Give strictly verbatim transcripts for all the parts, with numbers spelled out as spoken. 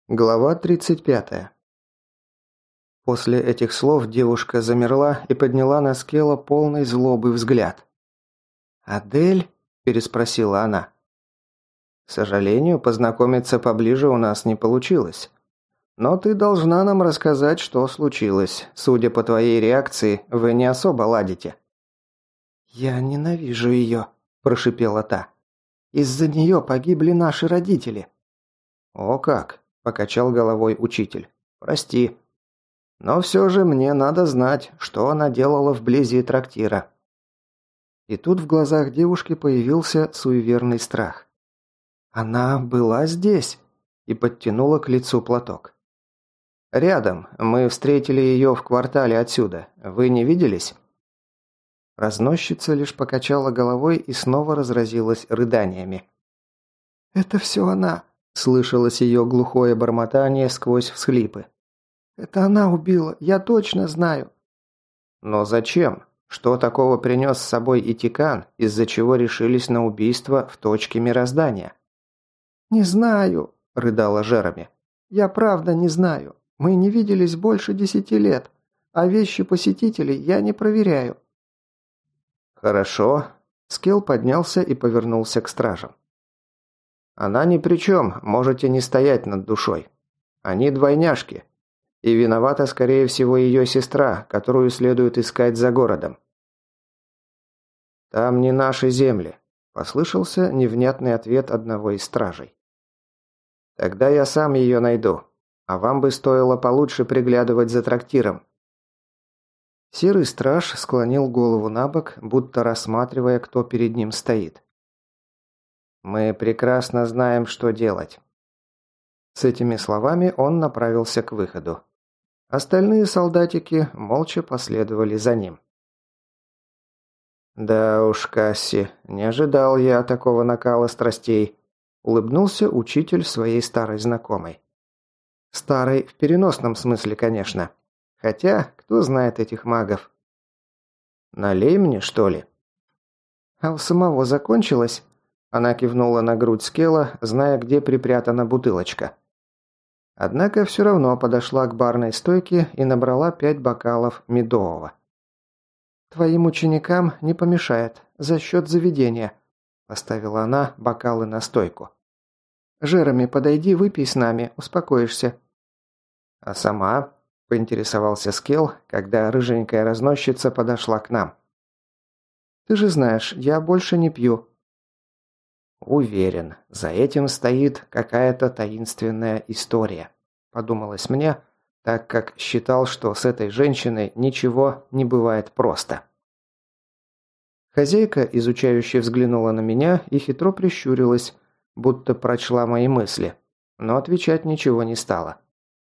Глава тридцать пятая. После этих слов девушка замерла и подняла на Скелла полный злобы взгляд. «Адель?» – переспросила она. «К сожалению, познакомиться поближе у нас не получилось. Но ты должна нам рассказать, что случилось. Судя по твоей реакции, вы не особо ладите». «Я ненавижу ее», – прошипела та. «Из-за нее погибли наши родители». «О как!» – покачал головой учитель. «Прости. Но все же мне надо знать, что она делала вблизи трактира». И тут в глазах девушки появился суеверный страх. «Она была здесь?» и подтянула к лицу платок. «Рядом. Мы встретили ее в квартале отсюда. Вы не виделись?» Разносчица лишь покачала головой и снова разразилась рыданиями. «Это все она!» – слышалось ее глухое бормотание сквозь всхлипы. «Это она убила, я точно знаю». «Но зачем? Что такого принес с собой Итикан, из-за чего решились на убийство в точке мироздания?» «Не знаю», – рыдала Жереми. «Я правда не знаю. Мы не виделись больше десяти лет, а вещи посетителей я не проверяю». «Хорошо». Скелл поднялся и повернулся к стражам. «Она ни при чем, можете не стоять над душой. Они двойняшки. И виновата, скорее всего, ее сестра, которую следует искать за городом». «Там не наши земли», – послышался невнятный ответ одного из стражей. «Тогда я сам ее найду, а вам бы стоило получше приглядывать за трактиром». Серый страж склонил голову на бок, будто рассматривая, кто перед ним стоит. «Мы прекрасно знаем, что делать». С этими словами он направился к выходу. Остальные солдатики молча последовали за ним. «Да уж, Касси, не ожидал я такого накала страстей», – улыбнулся учитель своей старой знакомой. Старой в переносном смысле, конечно. Хотя, кто знает этих магов. «Налей мне, что ли?» «А у самого закончилось?» Она кивнула на грудь Скелла, зная, где припрятана бутылочка. Однако все равно подошла к барной стойке и набрала пять бокалов медового. «Твоим ученикам не помешает, за счет заведения», – поставила она бокалы на стойку. «Жереми, подойди, выпей с нами, успокоишься». «А сама?» – поинтересовался Скелл, когда рыженькая разносчица подошла к нам. «Ты же знаешь, я больше не пью». «Уверен, за этим стоит какая-то таинственная история», – подумалось мне, так как считал, что с этой женщиной ничего не бывает просто. Хозяйка, изучающе взглянула на меня и хитро прищурилась, будто прочла мои мысли, но отвечать ничего не стала.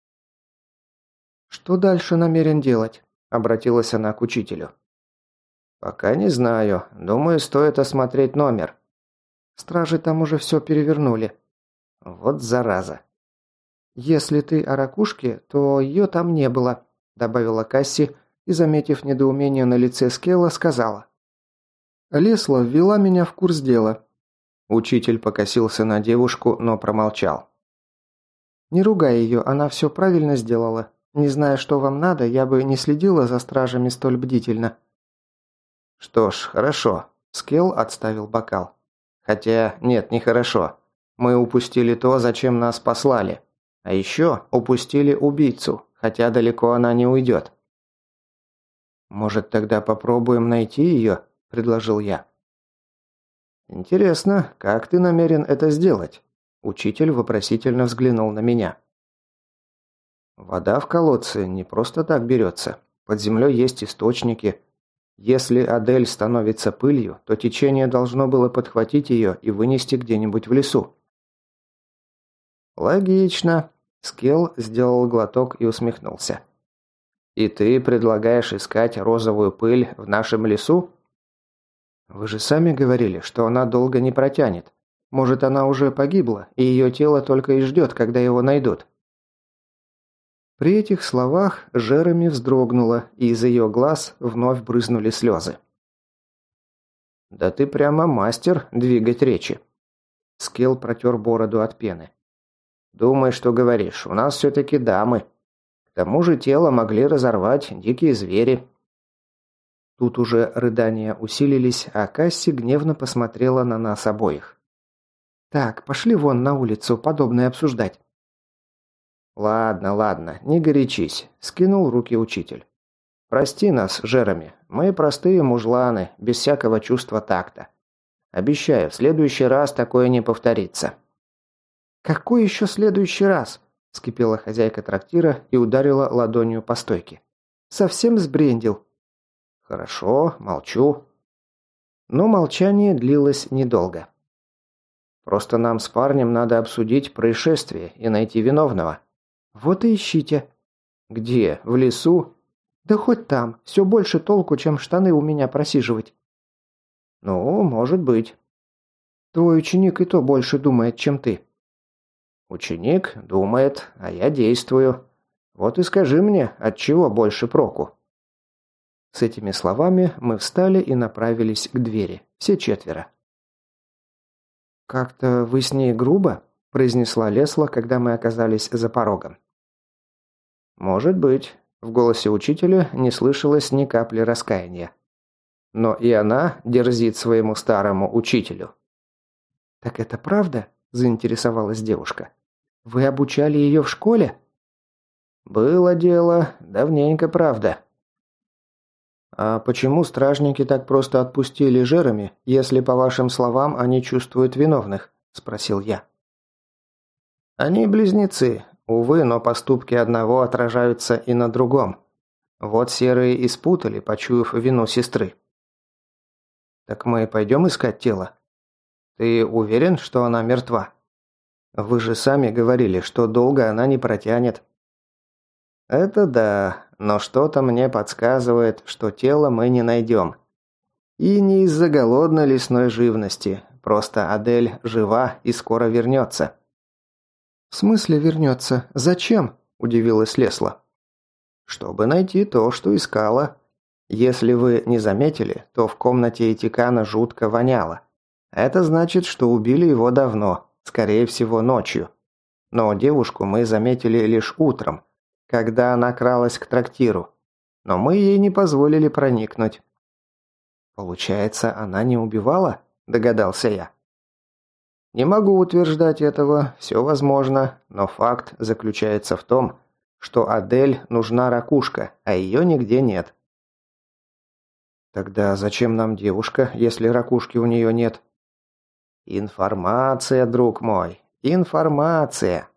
«Что дальше намерен делать?» – обратилась она к учителю. «Пока не знаю. Думаю, стоит осмотреть номер». «Стражи там уже все перевернули». «Вот зараза». «Если ты о ракушке, то ее там не было», – добавила Касси и, заметив недоумение на лице Скелла, сказала. «Лесла ввела меня в курс дела». Учитель покосился на девушку, но промолчал. «Не ругай ее, она все правильно сделала. Не зная, что вам надо, я бы не следила за стражами столь бдительно». «Что ж, хорошо». Скелл отставил бокал. «Хотя, нет, нехорошо. Мы упустили то, зачем нас послали. А еще упустили убийцу, хотя далеко она не уйдет». «Может, тогда попробуем найти ее?» – предложил я. «Интересно, как ты намерен это сделать?» Учитель вопросительно взглянул на меня. «Вода в колодце не просто так берется. Под землей есть источники. Если Адель становится пылью, то течение должно было подхватить ее и вынести где-нибудь в лесу». «Логично». Скелл сделал глоток и усмехнулся. «И ты предлагаешь искать розовую пыль в нашем лесу?» «Вы же сами говорили, что она долго не протянет. Может, она уже погибла, и ее тело только и ждет, когда его найдут». При этих словах Жереми вздрогнула, и из ее глаз вновь брызнули слезы. «Да ты прямо мастер двигать речи». Скелл протер бороду от пены. Думай, что говоришь, у нас все-таки дамы. К тому же тело могли разорвать дикие звери». Тут уже рыдания усилились, а Касси гневно посмотрела на нас обоих. «Так, пошли вон на улицу, подобное обсуждать». «Ладно, ладно, не горячись», – скинул руки учитель. «Прости нас, Жереми, мы простые мужланы, без всякого чувства такта. Обещаю, в следующий раз такое не повторится». «Какой еще следующий раз?» – вскипела хозяйка трактира и ударила ладонью по стойке. «Совсем сбрендил». «Хорошо, молчу». Но молчание длилось недолго. «Просто нам с парнем надо обсудить происшествие и найти виновного». «Вот и ищите». «Где? В лесу?» «Да хоть там. Все больше толку, чем штаны у меня просиживать». «Ну, может быть». «Твой ученик и то больше думает, чем ты». «Ученик думает, а я действую. Вот и скажи мне, от чего больше проку?» С этими словами мы встали и направились к двери. Все четверо. «Как-то вы с ней грубо?» – произнесла Лесла, когда мы оказались за порогом. «Может быть». В голосе учителя не слышалось ни капли раскаяния. «Но и она дерзит своему старому учителю». «Так это правда?» – заинтересовалась девушка. «Вы обучали ее в школе?» «Было дело. Давненько, правда». «А почему стражники так просто отпустили Жереми, если, по вашим словам, они чувствуют виновных?» – спросил я. «Они близнецы. Увы, но поступки одного отражаются и на другом. Вот серые и спутали, почуяв вину сестры». «Так мы пойдем искать тело?» «Ты уверен, что она мертва? Вы же сами говорили, что долго она не протянет». «Это да, но что-то мне подсказывает, что тело мы не найдем. И не из-за голодной лесной живности, просто Адель жива и скоро вернется». «В смысле вернется? Зачем?» – удивилась Лесла. «Чтобы найти то, что искала. Если вы не заметили, то в комнате Этикана жутко воняло. Это значит, что убили его давно, скорее всего ночью. Но девушку мы заметили лишь утром, когда она кралась к трактиру. Но мы ей не позволили проникнуть». «Получается, она не убивала?» – догадался я. «Не могу утверждать этого, все возможно, но факт заключается в том, что Адель нужна ракушка, а ее нигде нет». «Тогда зачем нам девушка, если ракушки у нее нет?» «Информация, друг мой, информация.